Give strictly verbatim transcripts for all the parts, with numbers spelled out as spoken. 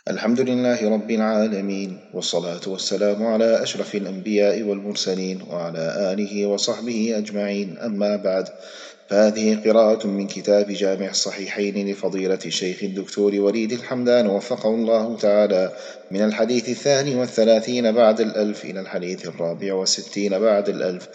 الحمد لله رب العالمين، والصلاة والسلام على أشرف الأنبياء والمرسلين وعلى آله وصحبه أجمعين، أما بعد، فهذه قراءة من كتاب جامع الصحيحين لفضيلة الشيخ الدكتور وليد الحمدان وفقه الله تعالى، من الحديث الثاني والثلاثين بعد الألف إلى الحديث الرابع والستين بعد الألف.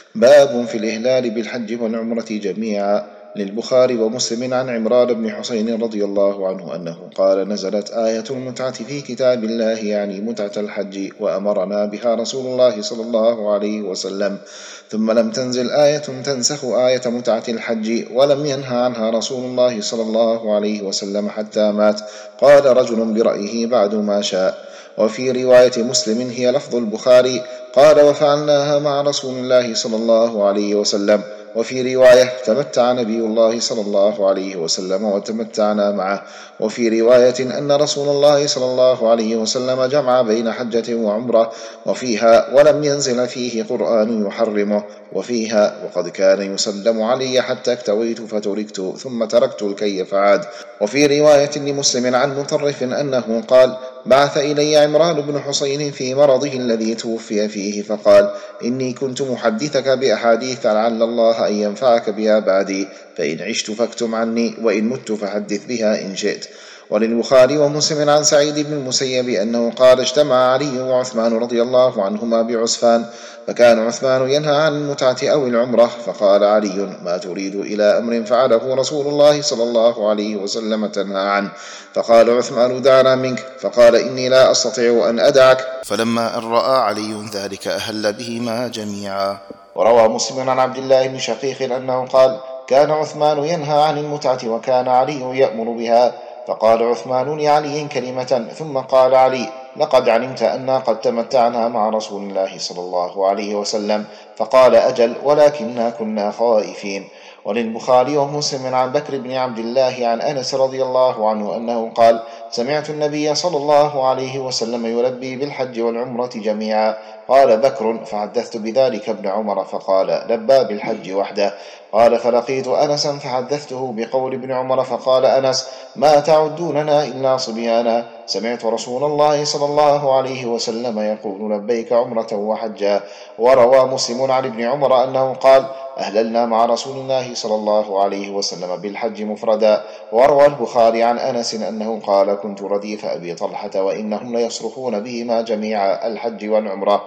باب في الإهلال بالحج والعمرة جميعا. للبخاري ومسلم عن عمران بن حسين رضي الله عنه أنه قال: نزلت آية المتعة في كتاب الله، يعني متعة الحج، وأمرنا بها رسول الله صلى الله عليه وسلم، ثم لم تنزل آية تنسخ آية متعة الحج، ولم ينهى عنها رسول الله صلى الله عليه وسلم حتى مات. قال رجل برأيه بعد ما شاء. وفي رواية مسلم هي لفظ البخاري: قال: وفعلناها مع رسول الله صلى الله عليه وسلم. وفي رواية: تمتع نبي الله صلى الله عليه وسلم وتمتعنا معه. وفي رواية أن رسول الله صلى الله عليه وسلم جمع بين حجة وعمرة. وفيها: ولم ينزل فيه قرآن يحرمه. وفيها: وقد كان يسلم علي حتى اكتويت فتركت ثم تركت الكي فعاد. وفي رواية لمسلم عن مطرف أنه قال: بعث إلي عمران بن حسين في مرضه الذي توفي فيه، فقال: إني كنت محدثك بأحاديث لعل الله أن ينفعك بها بعدي، فإن عشت فاكتم عني، وإن مت فحدث بها إن شئت. وللبخاري ومسلم عن سعيد بن المسيب أنه قال: اجتمع علي وعثمان رضي الله عنهما بعسفان، فكان عثمان ينهى عن المتعة أو العمرة، فقال علي: ما تريد إلى أمر فعله رسول الله صلى الله عليه وسلم تنهى عنه؟ فقال عثمان: دعنا منك. فقال: إني لا أستطيع أن أدعك. فلما أن رأى علي ذلك أهل بهما جميعا. وروى مسلم عن عبد الله بن شقيق أنه قال: كان عثمان ينهى عن المتعة وكان علي يأمر بها. فقال عثمان لعلي كلمة، ثم قال علي: لقد علمت أننا قد تمتعنا مع رسول الله صلى الله عليه وسلم. فقال: أجل، ولكننا كنا خائفين. وللبخاري ومسلم عن بكر بن عبد الله عن أنس رضي الله عنه أنه قال: سمعت النبي صلى الله عليه وسلم يلبي بالحج والعمرة جميعا. قال بكر: فحدثت بذلك ابن عمر فقال: لبى بالحج وحده. قال: فلقيت أنسا فحدثته بقول ابن عمر، فقال أنس: ما تعدوننا إلا صبيانا، سمعت رسول الله صلى الله عليه وسلم يقول: لبيك عمرة وحجا. وروى مسلم عن ابن عمر أنه قال: أهللنا مع رسول الله صلى الله عليه وسلم بالحج مفردا. وروى البخاري عن أنس أنه قال: كنت رديف أبي طلحة وإنهم ليصرفون بهما جميع الحج والعمرة.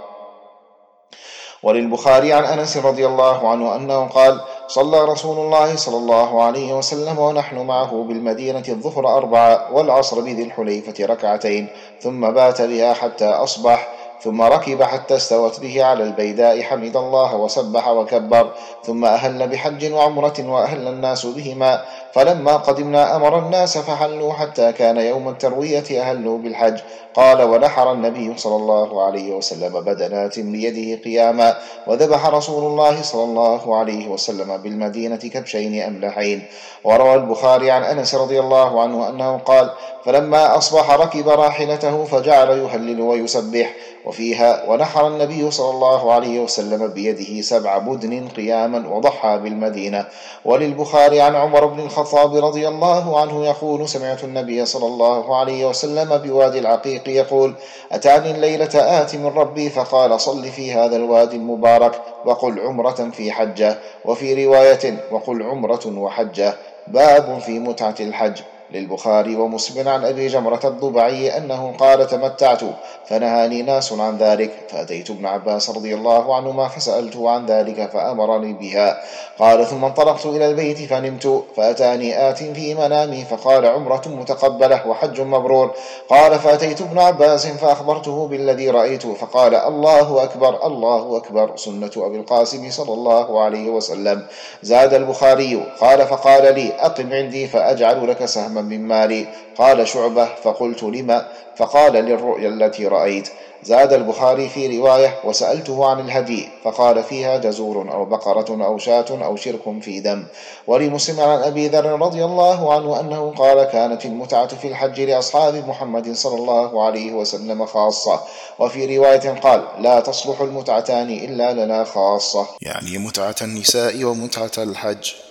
وللبخاري عن أنس رضي الله عنه أنه قال: صلى رسول الله صلى الله عليه وسلم ونحن معه بالمدينة الظهر أربعة، والعصر بذي الحليفة ركعتين، ثم بات بها حتى أصبح، ثم ركب حتى استوت به على البيداء، حمد الله وسبح وكبر، ثم أهل بحج وعمرة وأهل الناس بهما. فلما قدمنا أمر الناس فحلوا حتى كان يوم التروية أهلوا بالحج. قال: ونحر النبي صلى الله عليه وسلم بدنات بيده قياما، وذبح رسول الله صلى الله عليه وسلم بالمدينة كبشين أملحين. وروى البخاري عن أنس رضي الله عنه أنه قال: فلما أصبح ركب راحلته فجعل يهلل ويسبح. وفيها: ونحر النبي صلى الله عليه وسلم بيده سبع بدن قياما وضحى بالمدينة. وللبخاري عن عمر بن الخطاب رضي الله عنه يقول: سمعت النبي صلى الله عليه وسلم بوادي العقيق يقول: أتاني الليلة آت من ربي فقال: صل في هذا الوادي المبارك وقل عمرة في حجة. وفي رواية: وقل عمرة وحجة. باب في متعة الحج. للبخاري ومسلم عن أبي جمرة الضبعي أنه قال: تمتعت فنهاني ناس عن ذلك، فأتيت ابن عباس رضي الله عنهما فسألته عن ذلك فأمرني بها. قال: ثم انطلقت إلى البيت فنمت، فأتاني آت في منامي فقال: عمرة متقبلة وحج مبرور. قال: فأتيت ابن عباس فأخبرته بالذي رأيت، فقال: الله أكبر الله أكبر، سنة أبي القاسم صلى الله عليه وسلم. زاد البخاري: قال: فقال لي: أقم عندي فأجعل لك سهما من مالي. قال شعبة: فقلت: لما؟ فقال: للرؤيا التي رأيت. زاد البخاري في رواية: وسألته عن الهدي، فقال: فيها جزور أو بقرة أو شاة أو شرك في دم. ولمسلم عن أبي ذر رضي الله عنه أنه قال: كانت المتعة في الحج لأصحاب محمد صلى الله عليه وسلم خاصة. وفي رواية قال: لا تصلح المتعتان إلا لنا خاصة، يعني متعة النساء ومتعة الحج.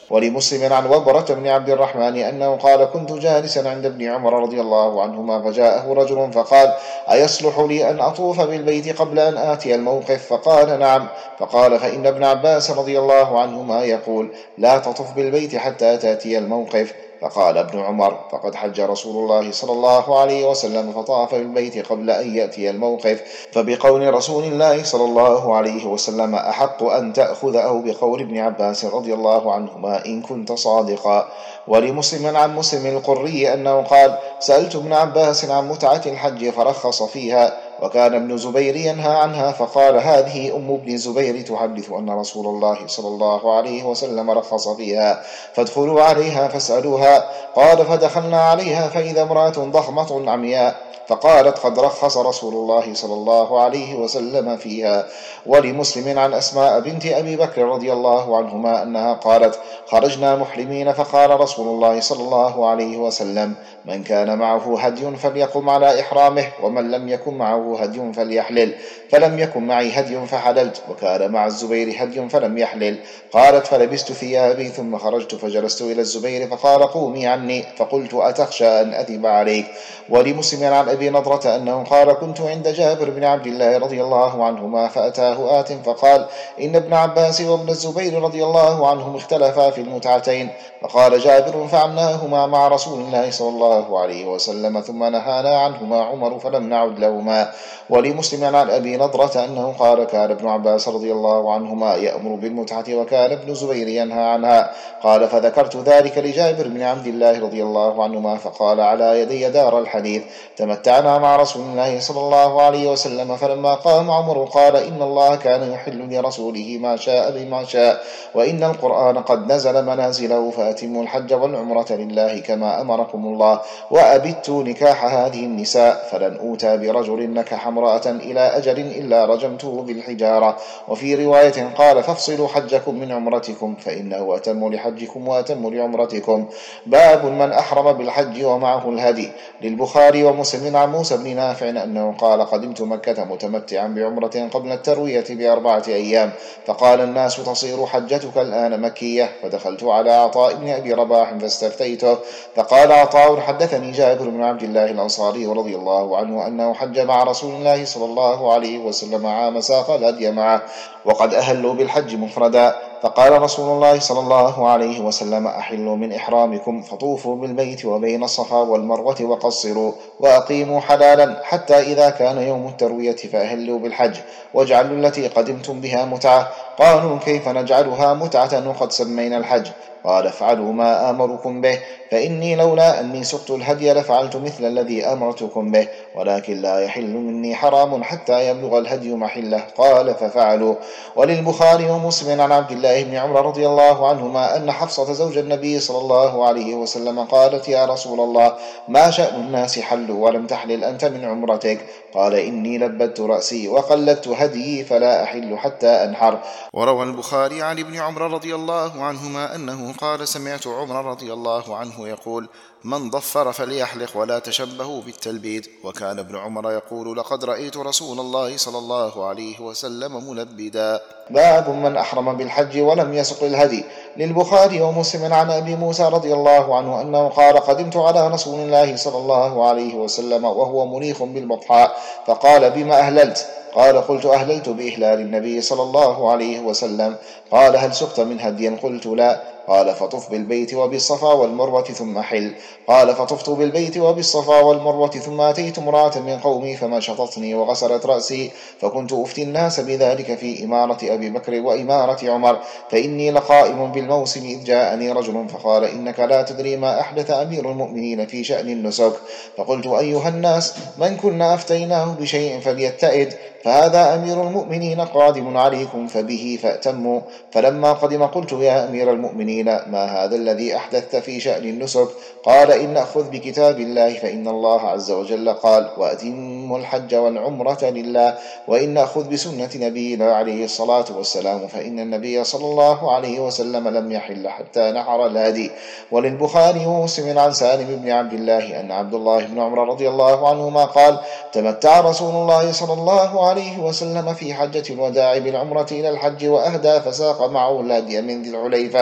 ولمسلم عن وبرة بن عبد الرحمن أنه قال كنت جالسا عند ابن عمر رضي الله عنهما فجاءه رجل فقال أيصلح لي أن أطوف بالبيت قبل أن آتي الموقف؟ فقال نعم. فقال فإن ابن عباس رضي الله عنهما يقول لا تطف بالبيت حتى تأتي الموقف. فقال ابن عمر فقد حج رسول الله صلى الله عليه وسلم فطاف بالبيت قبل أن يأتي الموقف، فبقول رسول الله صلى الله عليه وسلم أحق أن تأخذ أو بقول ابن عباس رضي الله عنهما إن كنت صادقا. ولمسلم عن مسلم القري أنه قال سألت ابن عباس عن متعة الحج فرخص فيها، وكان ابن زبير ينهى عنها، فقال هذه أم ابن زبير تحدث أن رسول الله صلى الله عليه وسلم رخص فيها فادخلوا عليها فاسألوها. قال فدخلنا عليها فإذا امرأة ضخمة عمياء فقالت قد رخص رسول الله صلى الله عليه وسلم فيها. ولمسلم عن أسماء بنت أبي بكر رضي الله عنهما أنها قالت خرجنا محرمين فقال رسول الله صلى الله عليه وسلم من كان معه هدي فليقم على إحرامه ومن لم يكن معه هدي فليحلل، فلم يكن معي هدي فحللت، وكان مع الزبير هدي فلم يحلل. قالت فلبست ثيابي ثم خرجت فجلست إلى الزبير فقال قومي عني، فقلت أتخشى أن أثب عليك. ولمسلم عن أبي نضرة أنه قال كنت عند جابر بن عبد الله رضي الله عنهما فأتاه آت فقال إن ابن عباس وابن الزبير رضي الله عنهم اختلفا في المتعتين. فقال جابر فعلناهما مع رسول الله صلى الله عليه وسلم ثم نهانا عنهما عمر فلم نعد لهما. ولمسلم عن أبي نضرة أنه قال كان ابن عباس رضي الله عنهما يأمر بالمتعة وكان ابن زبير ينهى عنها. قال فذكرت ذلك لجابر بن عبد الله رضي الله عنهما فقال على يدي دار الحديث تمتعنا مع رسول الله صلى الله عليه وسلم. فلما قام عمر قال إن الله كان يحل لرسوله ما شاء بما شاء، وإن القرآن قد نزل منازله فأتموا الحج والعمرة لله كما أمركم الله، وأبت نكاح هذه النساء فلن أوتى برجل نكح امرأة إلى أجل إلا رجمته بالحجارة. وفي رواية قال فافصلوا حجكم من عمرتكم فإنه أتم لحجكم وأتم لعمرتكم. باب من أحرم بالحج ومعه الهدي. للبخاري ومسلم عن موسى بن نافع أنه قال قدمت مكة متمتعا بعمرة قبل التروية بأربعة أيام، فقال الناس تصير حجتك الآن مكية، فدخلت على عطاء بن أبي رباح فاستفتيته فقال عطاء حدثني جابر بن عبد الله الأنصاري رضي الله عنه أنه حج مع رسول الله صلى الله عليه وسلم عام ساق الهدي معه وقد أهلوا بالحج مفردا. فقال رسول الله صلى الله عليه وسلم أحلوا من إحرامكم فطوفوا بالبيت وبين الصفا والمروة وقصروا وأقيموا حلالا حتى إذا كان يوم التروية فأهلوا بالحج واجعلوا التي قدمتم بها متعة. قالوا كيف نجعلها متعة وقد سمينا الحج؟ قال افعلوا ما آمركم به، فإني لولا أني سقت الهدي لفعلت مثل الذي أمرتكم به، ولكن لا يحل مني حرام حتى يبلغ الهدي محله. قال ففعلوا. وللبخاري ومسلم عن عبد الله بن عمر رضي الله عنهما أن حفصة زوج النبي صلى الله عليه وسلم قالت يا رسول الله ما شأن الناس حلوا ولم تحلل أنت من عمرتك؟ قال إني لبدت رأسي وقلدت هدي فلا أحل حتى أنحر. وروى البخاري عن ابن عمر رضي الله عنهما أنه قال سمعت عمر رضي الله عنه يقول من ضفر فليحلق ولا تشبهوا بالتلبيد. وكان ابن عمر يقول لقد رأيت رسول الله صلى الله عليه وسلم ملبدا. باب من أحرم بالحج ولم يسق الهدي. للبخاري ومسلم عن أبي موسى رضي الله عنه أنه قال قدمت على رسول الله صلى الله عليه وسلم وهو منيخ بالبطحاء فقال بما أهللت؟ قال قلت أهللت بإهلال النبي صلى الله عليه وسلم. قال هل سقت من هدي؟ قلت لا. قال فطف بالبيت وبالصفا والمروة ثم حل. قال فطفت بالبيت وبالصفا والمروة ثم أتيت امرأة من قومي فمشطتني وغسلت رأسي، فكنت أفتي الناس بذلك في إمارة أبي بكر وإمارة عمر، فإني لقائم بالموسم إذ جاءني رجل فقال إنك لا تدري ما أحدث أمير المؤمنين في شأن النسك. فقلت أيها الناس من كنا أفتيناه بشيء فليتئد، فهذا أمير المؤمنين قادم عليكم فبه فأتموا. فلما قدم قلت يا أمير المؤمنين ما هذا الذي أحدثت في شأن النسك؟ قال إن أخذ بكتاب الله فإن الله عز وجل قال وأتموا الحج والعمرة لله، وإن أخذ بسنة نبينا عليه الصلاة والسلام فإن النبي صلى الله عليه وسلم لم يحل حتى نحر الهدي. وللبخاري ومسلم عن سالم بن عبد الله أن عبد الله بن عمر رضي الله عنهما قال تمتع رسول الله صلى الله عليه وسلم في حجة الوداع بالعمرة إلى الحج وأهدى فساق معه الهدي من ذي الحليفة.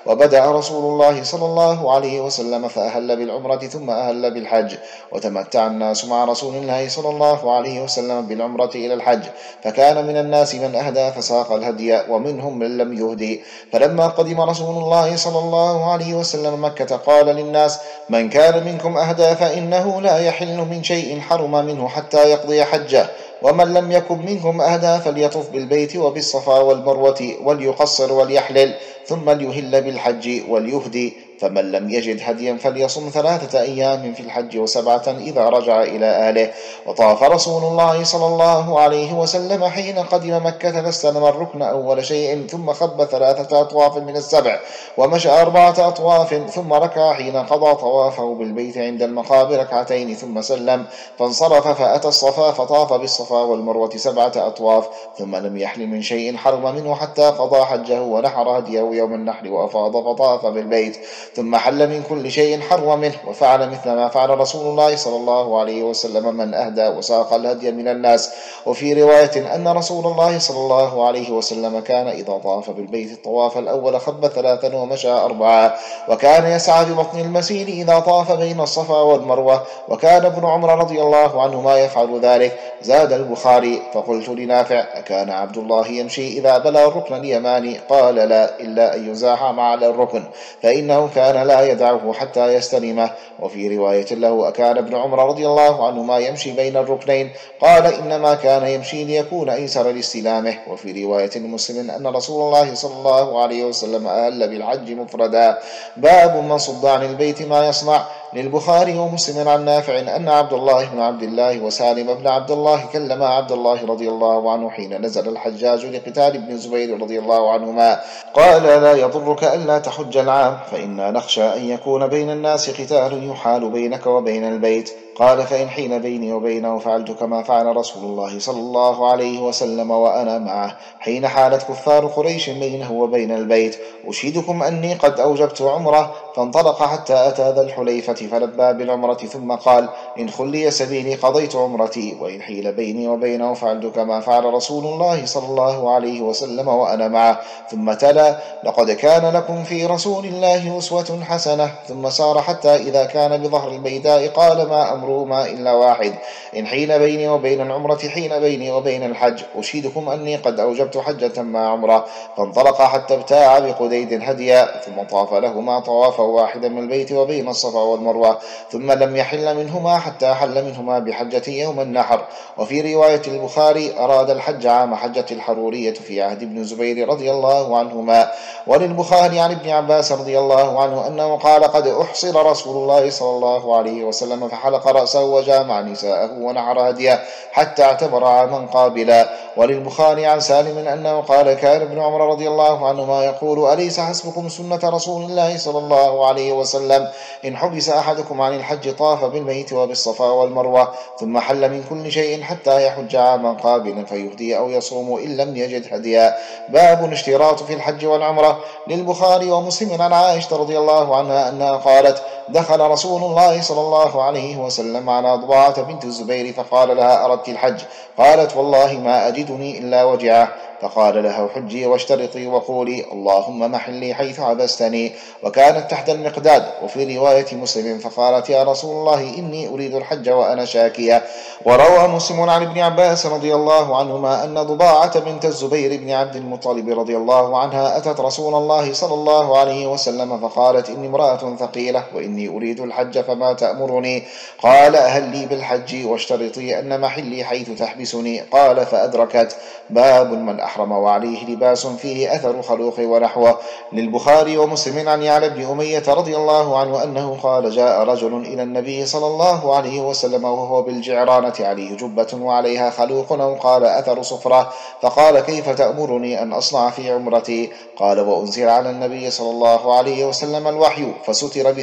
وبدأ رسول الله صلى الله عليه وسلم فأهل بالعمرة ثم أهل بالحج، وتمتع الناس مع رسول الله صلى الله عليه وسلم بالعمرة إلى الحج، فكان من الناس من أهدى فساق الهدي ومنهم من لم يهدي. فلما قدم رسول الله صلى الله عليه وسلم مكة قال للناس: من كان منكم أهدى فإنه لا يحل من شيء حرم منه حتى يقضي حجه، ومن لم يكن منكم أهدى فليطف بالبيت وبالصفا والمروة وليقصر وليحلل ثم ليهل بالحج وليهدي. فمن لم يجد هديا فليصم ثلاثة أيام في الحج وسبعة إذا رجع إلى أهله. وطاف رسول الله صلى الله عليه وسلم حين قدم مكة فاستلم الركن أول شيء ثم خب ثلاثة أطواف من السبع ومشى أربعة أطواف ثم ركع حين قضى طوافه بالبيت عند المقام ركعتين ثم سلم فانصرف فأتى الصفا فطاف بالصفا والمروة سبعة أطواف ثم لم يحل من شيء حرم منه حتى قضى حجه ونحر هديه يوم النحر وأفاض فطاف بالبيت ثم حل من كل شيء حرم منه، وفعل مثل ما فعل رسول الله صلى الله عليه وسلم من أهدى وساق الهدي من الناس. وفي رواية أن رسول الله صلى الله عليه وسلم كان إذا طاف بالبيت الطواف الأول خب ثلاثا ومشى أربعة، وكان يسعى ببطن المسير إذا طاف بين الصفا والمروة، وكان ابن عمر رضي الله عنهما يفعل ذلك. زاد البخاري: فقلت لنافع: أكان عبد الله يمشي إذا بلغ الركن اليماني؟ قال: لا، إلا أن يزاحم على الركن فإنه كان لا يدعه حتى يستلمه. وفي رواية له: أكان ابن عمر رضي الله عنهما يمشي بين الركنين؟ قال: إنما كان يمشي ليكون أيسر لاستلامه. وفي رواية مسلم أن رسول الله صلى الله عليه وسلم أهل بالحج مفردا. باب من صد عن البيت ما يصنع. للبخاري ومسلم عن نافع أن عبد الله بن عبد الله وسالم بن عبد الله كلم عبد الله رضي الله عنه حين نزل الحجاج لقتال ابن الزبير رضي الله عنهما، قال: لا يضرك ألا تحج العام، فإنا نخشى أن يكون بين الناس قتال يحال بينك وبين البيت. قال: فإن حين بيني وبينه فعلت كما فعل رسول الله صلى الله عليه وسلم وأنا معه حين حالت كفار قريش بينه وبين البيت. أشهدكم أني قد أوجبت عمره. فانطلق حتى أتى ذا الحليفة فلبى بالعمرة ثم قال: إن خلي سبيلي قضيت عمرتي، وإن حيل بيني وبينه فعلت كما فعل رسول الله صلى الله عليه وسلم وأنا معه. ثم تلا: لقد كان لكم في رسول الله أسوة حسنة. ثم سار حتى إذا كان بظهر البيداء قال: ما أمرهما إلا واحد، إن حين بيني وبين العمرة حين بيني وبين الحج. أشهدكم أني قد أوجبت حجة مع عمرة. فانطلق حتى ابتاع بقديد هديا ثم طاف لهما طوافا واحدا من البيت وبين الصفا والمروة، ثم لم يحل منهما حتى حل منهما بحجة يوم النحر. وفي رواية البخاري: أراد الحج عام حجة الحرورية في عهد ابن الزبير رضي الله عنهما. وللبخاري عن ابن عباس رضي الله عنه أنه قال: قد أحصر رسول الله صلى الله عليه وسلم فحلق رأسه وجامع نساءه ونحر هديه حتى اعتبر عاما قابلا. وللبخاري عن سالم أنه قال: كان ابن عمر رضي الله عنهما يقول: أليس حسبكم سنة رسول الله صلى الله عليه وسلم إن حبس أحدكم عن الحج طاف بالبيت وبالصفا والمروة ثم حل من كل شيء حتى يحج عاما قابلا فيهدي أو يصوم إن لم يجد هديا. باب اشتراط في الحج والعمرة. للبخاري ومسلم عن عائشة رضي الله عنها أنها قالت: دخل رسول الله صلى الله عليه وسلم على ضباعة بنت الزبير فقال لها: أردت الحج؟ قالت: والله ما أجدني إلا وجعه. فقال لها: حجي واشترطي وقولي اللهم محلي حيث عبستني. وكانت تحت المقداد. وفي رواية مسلم: فقالت: يا رسول الله إني أريد الحج وأنا شاكية. وروى مسلم عن ابن عباس رضي الله عنهما أن ضباعة بنت الزبير بن عبد المطلب رضي الله عنها أتت رسول الله صلى الله عليه وسلم فقالت: إني امرأة ثقيلة وإني أريد الحج فما تأمرني؟ قال: أهل لي بالحج واشترطي أن محلي حيث تحبسني. قال: فأدركت. باب من أحرم وعليه لباس فيه أثر خلوق ونحوه. للبخاري ومسلم عن يعلى بن أمية رضي الله عنه أنه قال: جاء رجل إلى النبي صلى الله عليه وسلم وهو بالجعرانة عليه جبة وعليها خلوق أو قال أثر صفرة، فقال: كيف تأمرني أن أصنع في عمرتي؟ قال: وأنزل على النبي صلى الله عليه وسلم الوحي فستر بثوب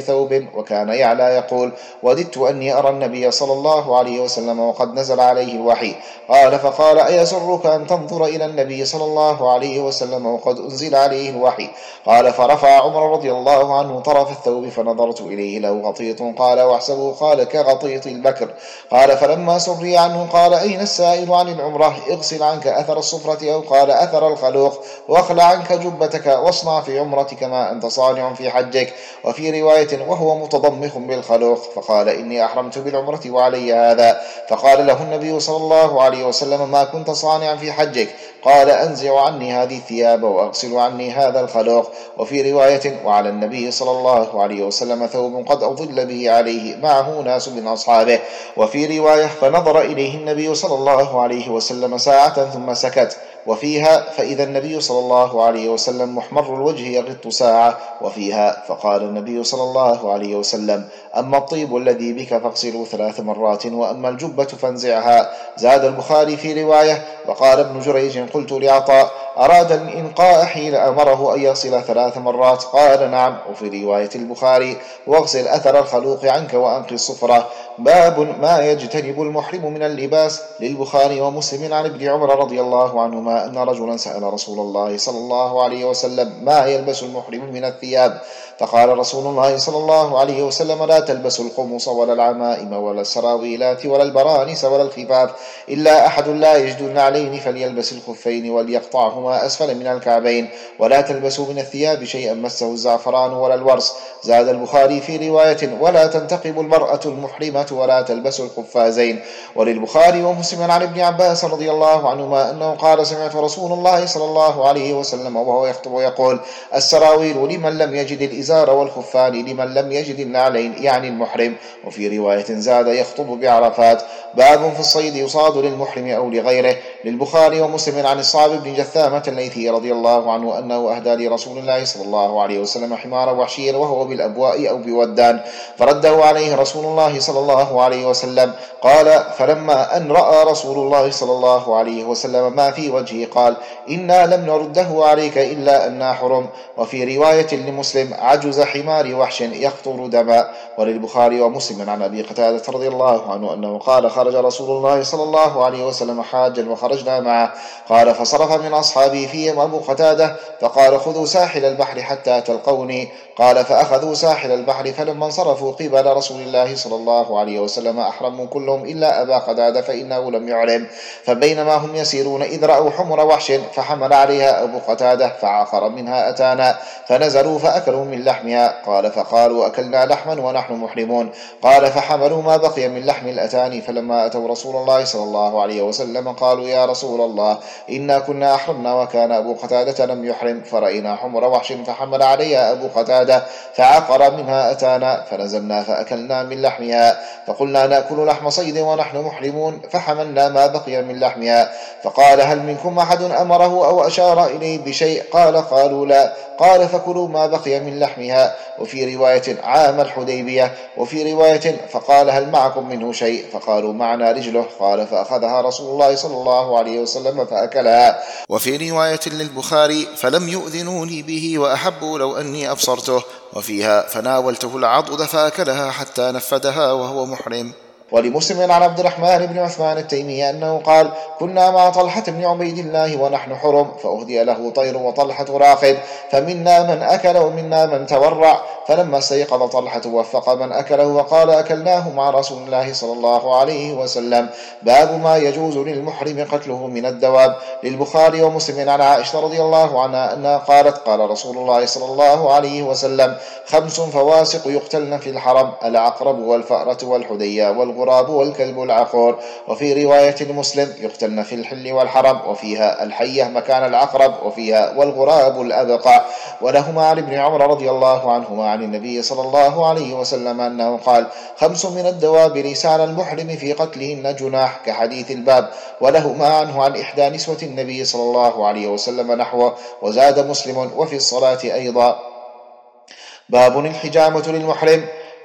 محرم. وكان يعلى يقول: وددت أني أرى النبي صلى الله عليه وسلم وقد نزل عليه الوحي. قال: فقال: أيسرك أن تنظر إلى النبي صلى الله عليه وسلم وقد أنزل عليه الوحي؟ قال: فرفع عمر رضي الله عنه طرف الثوب فنظرت إليه له غطيط. قال: واحسبه؟ قال: كغطيط البكر. قال: فلما سري عنه قال: أين السائل عن العمرة؟ اغسل عنك أثر الصفرة، أو قال أثر الخلوق، واخلع عنك جبتك، واصنع في عمرتك ما أنت صانع في حجك. وفي رواية: وهو متضمخ بالخلوق. فقال: إني أحرمت بالعمرة وعلي هذا. فقال له النبي صلى الله عليه وسلم: ما كنت صانعا في حجك؟ قال: أنزع عني هذه الثياب وأغسل عني هذا الخلوق. وفي رواية: وعلى النبي صلى الله عليه وسلم ثوب قد أضل به عليه، معه ناس من أصحابه. وفي رواية: فنظر إليه النبي صلى الله عليه وسلم ساعة ثم سكت. وفيها: فإذا النبي صلى الله عليه وسلم محمر الوجه يغط ساعة. وفيها: فقال النبي صلى الله عليه وسلم: أما الطيب الذي بك فاغسله ثلاث مرات، وأما الجبة فانزعها. زاد البخاري في رواية: وقال ابن جريج: قلت لعطاء: أراد الإنقاء حين أمره أن يغسل ثلاث مرات؟ قال: نعم. وفي رواية البخاري: واغسل أثر الخلوق عنك وأنقي الصفرة. باب ما يجتنب المحرم من اللباس. للبخاري ومسلم عن ابن عمر رضي الله عنهما أن رجلا سأل رسول الله صلى الله عليه وسلم: ما يلبس المحرم من الثياب؟ فقال رسول الله صلى الله عليه وسلم: لا تلبسوا القمص ولا العمائم ولا السراويلات ولا البرانس ولا الخفاف، إلا أحد لا يجد النعلين فليلبس الخفين وليقطعهما أسفل من الكعبين، ولا تلبسوا من الثياب شيئا مسه الزعفران ولا الورس. زاد البخاري في رواية: ولا تنتقب المرأة المحرمة ولا تلبس القفازين. وللبخاري ومسلم عن ابن عباس رضي الله عنهما أنه قال: سمعت رسول الله صلى الله عليه وسلم وهو يخطب يقول: السراويل لمن لم يجد الإزار، والخفان لمن لم يجد النعلين، يعني المحرم. وفي رواية زاد: يخطب بعرفات. باب في الصيد يصاد للمحرم أو لغيره. للبخاري ومسلم عن الصعب بن جثامة الليثي رضي الله عنه أنه أهدى لرسول الله صلى الله عليه وسلم حمار وحشيا وهو بالأبواء أو بودان، فرده عليه رسول الله صلى الله عليه وسلم. قال: فلما أن رأى رسول الله صلى الله عليه وسلم ما في وجهه قال: إنا لم نرده عليك إلا أننا حرم. وفي رواية لمسلم: عجز حمار وحش يقطر دما. وللبخاري ومسلم عن أبي قتادة رضي الله عنه أنه قال: خرج رسول الله صلى الله عليه وسلم حاجا وخرجنا معه. قال: فصرف من أصحابي فيهم أبو قتادة فقال: خذوا ساحل البحر حتى تلقوني. قال: فأخذوا ساحل البحر، فلما انصرفوا قبل رسول الله صلى الله عليه وسلم أحرموا كلهم إلا أبا قتادة فإنه لم يعلم. فبينما هم يسيرون إذ رأوا حمر وحش فحمل عليها أبو قتادة فعقر منها أتانا، فنزلوا فأكلوا من لحمها. قال: فقالوا: أكلنا لحما ونحن محرمون. قال: فحملوا ما بقي من لحم الأتاني، فلما أتوا رسول الله صلى الله عليه وسلم قالوا: يا رسول الله، إنا كنا أحرمنا وكان أبو قتادة لم يحرم، فرأينا حمر وحش فحمل عليها أبو قتادة فعقر منها أتانا، فنزلنا فأكلنا من لحمها، فقلنا: نأكل لحم صيد ونحن محرمون، فحملنا ما بقي من لحمها. فقال: هل منكم أحد أمره أو أشار إليه بشيء؟ قال: قالوا: لا. قال: فكلوا ما بقي من لحمها. وفي رواية: عام الحديبية. وفي رواية: فقال: هل معكم منه شيء؟ فقالوا: معنا رجله. قال: فأخذها رسول الله صلى الله عليه وسلم فأكلها. وفي رواية للبخاري: فلم يؤذنوني به وأحبوا لو أني أبصرته. وفيها: فناولته العضد فأكلها حتى نفدها وهو محرم. ولمسلم عن عبد الرحمن بن عثمان التيمي أنه قال: كنا مع طلحة بن عبيد الله ونحن حرم، فأهدي له طير وطلحة راقد، فمنا من أكل ومنا من تورع، فلما استيقظ طلحة وفق من أكله وقال: أكلناه مع رسول الله صلى الله عليه وسلم. باب ما يجوز للمحرم قتله من الدواب. للبخاري ومسلم عن عائشة رضي الله عنها أنها قالت: قال رسول الله صلى الله عليه وسلم: خمس فواسق يقتلن في الحرم: العقرب والفأرة والحدية والغراب والكلب العقور. وفي رواية لمسلم: يقتلن في الحل والحرم. وفيها: الحية مكان العقرب. وفيها: والغراب الأبقع. ولهما عن ابن عمر رضي الله عنهما عن النبي صلى الله عليه وسلم أنه قال: خمس من الدواب ليس على المحرم في قتلهن جناح، كحديث الباب. ولهما عنه عن إحدى نسوة النبي صلى الله عليه وسلم نحوه. وزاد مسلم: وفي الصلاة أيضا. باب الحجامة للمحرم.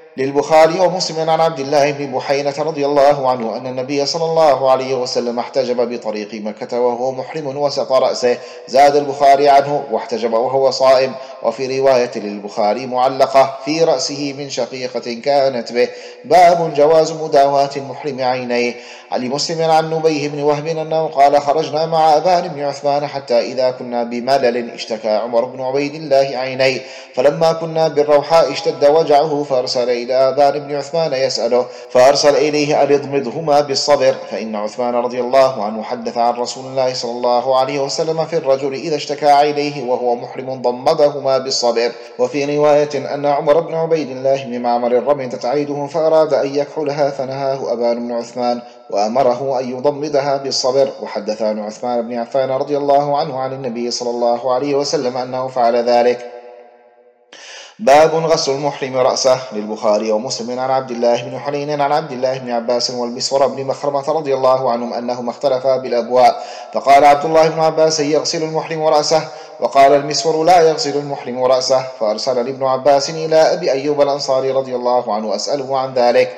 للبخاري ومسلم عن عبد الله بن بحينة رضي الله عنه أن النبي صلى الله عليه وسلم احتجب بطريق مكة وهو محرم وسط رأسه. زاد البخاري عنه واحتجب وهو صائم. وفي رواية للبخاري معلقة في رأسه من شقيقة كانت به. باب جواز مداواة المحرم عينيه. لمسلم عن نبيه بن وهب أنه قال خرجنا مع أبان بن عثمان حتى إذا كنا بملل اشتكى عمر بن عبيد الله عينيه، فلما كنا بالروحاء اشتد وجعه فأرسل إلى أبان بن عثمان يسأله، فأرسل إليه أن اضمضهما بالصبر، فإن عثمان رضي الله عنه حدث عن رسول الله صلى الله عليه وسلم في الرجل إذا اشتكى عينيه وهو محرم ضمضهما بالصبر. وفي رواية أن عمر بن عبيد الله بن معمر رمدت عيده فأراد أن يكحلها فنهاه أبان بن عثمان وأمره أن يضمدها بالصبر. وحدث عن عثمان بن عفان رضي الله عنه عن النبي صلى الله عليه وسلم أنه فعل ذلك. باب غسل المحرم رأسه. للبخاري ومسلم عن عبد الله بن حنين عن عبد الله بن عباس والمسور بن مخرمة رضي الله عنهم أنهما اختلفا بالأبواء، فقال عبد الله بن عباس يغسل المحرم رأسه، وقال المسور لا يغسل المحرم رأسه. فأرسل ابن عباس إلى أبي أيوب الأنصاري رضي الله عنه أسأله عن ذلك،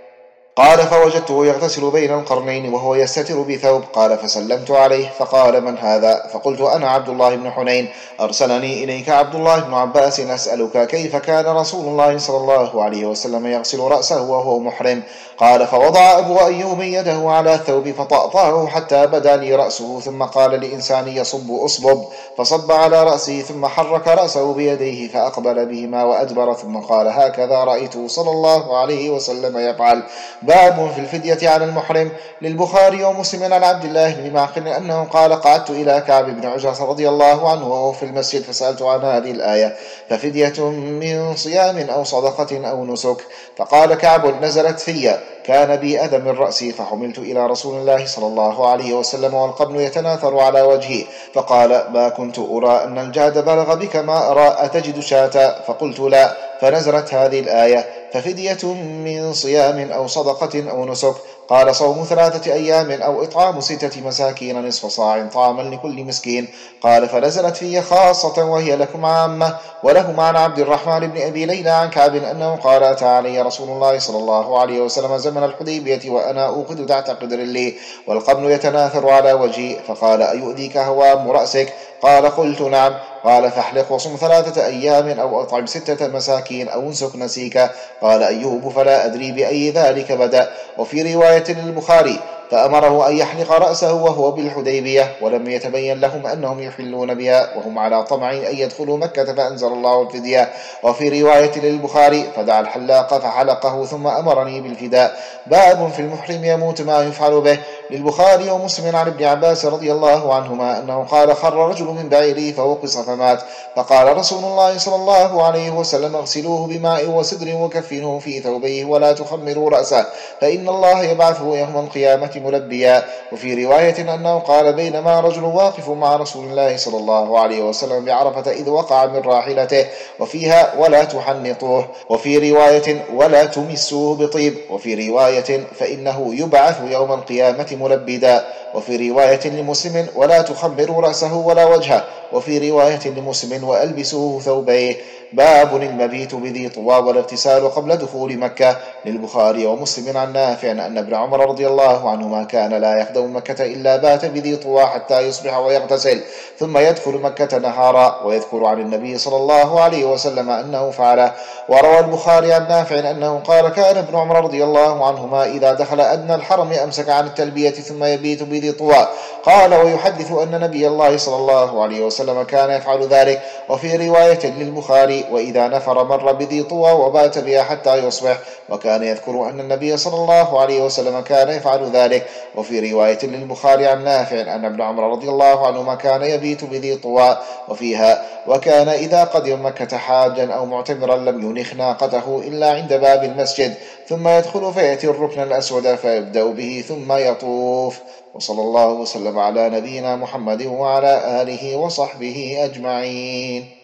قال فوجدته يغتسل بين القرنين وهو يستتر بثوب. قال فسلمت عليه فقال من هذا؟ فقلت أنا عبد الله بن حنين، أرسلني إليك عبد الله بن عباس أسألك كيف كان رسول الله صلى الله عليه وسلم يغسل رأسه وهو محرم؟ قال فوضع أبو أيوب يده على الثوب فطأطاه حتى بدا لي رأسه، ثم قال لإنسان يصب أصبب، فصب على رأسه ثم حرك رأسه بيديه فأقبل بهما وأدبر، ثم قال هكذا رأيته صلى الله عليه وسلم يفعل. باب في الفدية على المحرم. للبخاري ومسلم عن عبد الله بن معقل أنه قال قعدت إلى كعب بن عجرة رضي الله عنه وهو في المسجد فسألت عن هذه الآية، ففدية من صيام أو صدقة أو نسك. فقال كعب نزلت في كان بي أذى من رأسي فحملت إلى رسول الله صلى الله عليه وسلم والقبل يتناثر على وجهي، فقال ما كنت أرى أن الجهد بلغ بك ما أرى أتجد شاة؟ فقلت لا، فنزلت هذه الآية ففدية من صيام أو صدقة أو نسك. قال صوم ثلاثة أيام أو إطعام ستة مساكين نصف صاع طعاما لكل مسكين. قال فنزلت في خاصة وهي لكم عامة. ولهم عن عبد الرحمن بن أبي ليلى عن كعب أنه قال أتى علي رسول الله صلى الله عليه وسلم زمن الحديبية وأنا أوقد تحت قدر لي والقبل يتناثر على وجهي، فقال أيؤذيك هوام رأسك؟ قال قلت نعم. قال فاحلق وصم ثلاثة أيام أو أطعم ستة مساكين أو انسك نسيك. قال أيوب فلا أدري بأي ذلك بدأ. وفي رواية للبخاري فأمره أن يحلق رأسه وهو بالحديبية، ولم يتبين لهم أنهم يحلون بها وهم على طمع أن يدخلوا مكة فأنزل الله الفدية. وفي رواية للبخاري فدعا الحلاق فحلقه ثم أمرني بالفداء. باب في المحرم يموت ما يفعل به. للبخاري ومسلم عن ابن عباس رضي الله عنهما أنه قال خر رجل من بعيره فوقص فمات، فقال رسول الله صلى الله عليه وسلم اغسلوه بماء وسدر وكفنوه في ثوبيه ولا تخمروا رأسه فإن الله يبعثه يوم القيامة ملبيا. وفي رواية أنه قال بينما رجل واقف مع رسول الله صلى الله عليه وسلم بعرفة إذ وقع من راحلته، وفيها ولا تحنطوه. وفي رواية ولا تمسوه بطيب. وفي رواية فإنه يبعث يوم القيامة ملبدا. وفي رواية لمسلم ولا تخمروا رأسه ولا وجهه. وفي رواية لمسلم وألبسوه ثوبيه. باب المبيت بذي طوى والاغتسال قبل دخول مكة. للبخاري ومسلم عن نافع أن ابن عمر رضي الله عنهما كان لا يقدم مكة إلا بات بذي طوى حتى يصبح ويغتسل ثم يدخل مكة نهارا، ويذكر عن النبي صلى الله عليه وسلم أنه فعله. وروى البخاري عن نافع أنه قال كان ابن عمر رضي الله عنهما إذا دخل أدنى الحرم أمسك عن التلبية ثم يبيت بذي طوى. قال ويحدث أن نبي الله صلى الله عليه وسلم كان يفعل ذلك. وفي رواية للبخاري وإذا نفر مر بذي طوى وبات بها حتى يصبح، وكان يذكر أن النبي صلى الله عليه وسلم كان يفعل ذلك. وفي رواية للبخاري عن نافع أن ابن عمر رضي الله عنهما كان يبيت بذي طوى، وفيها وكان إذا قدم مكة حاجا أو معتمرا لم ينخ ناقته إلا عند باب المسجد ثم يدخل فيأتي الركن الأسود فيبدأ به ثم يطوف. وصلى الله وسلم على نبينا محمد وعلى آله وصحبه أجمعين.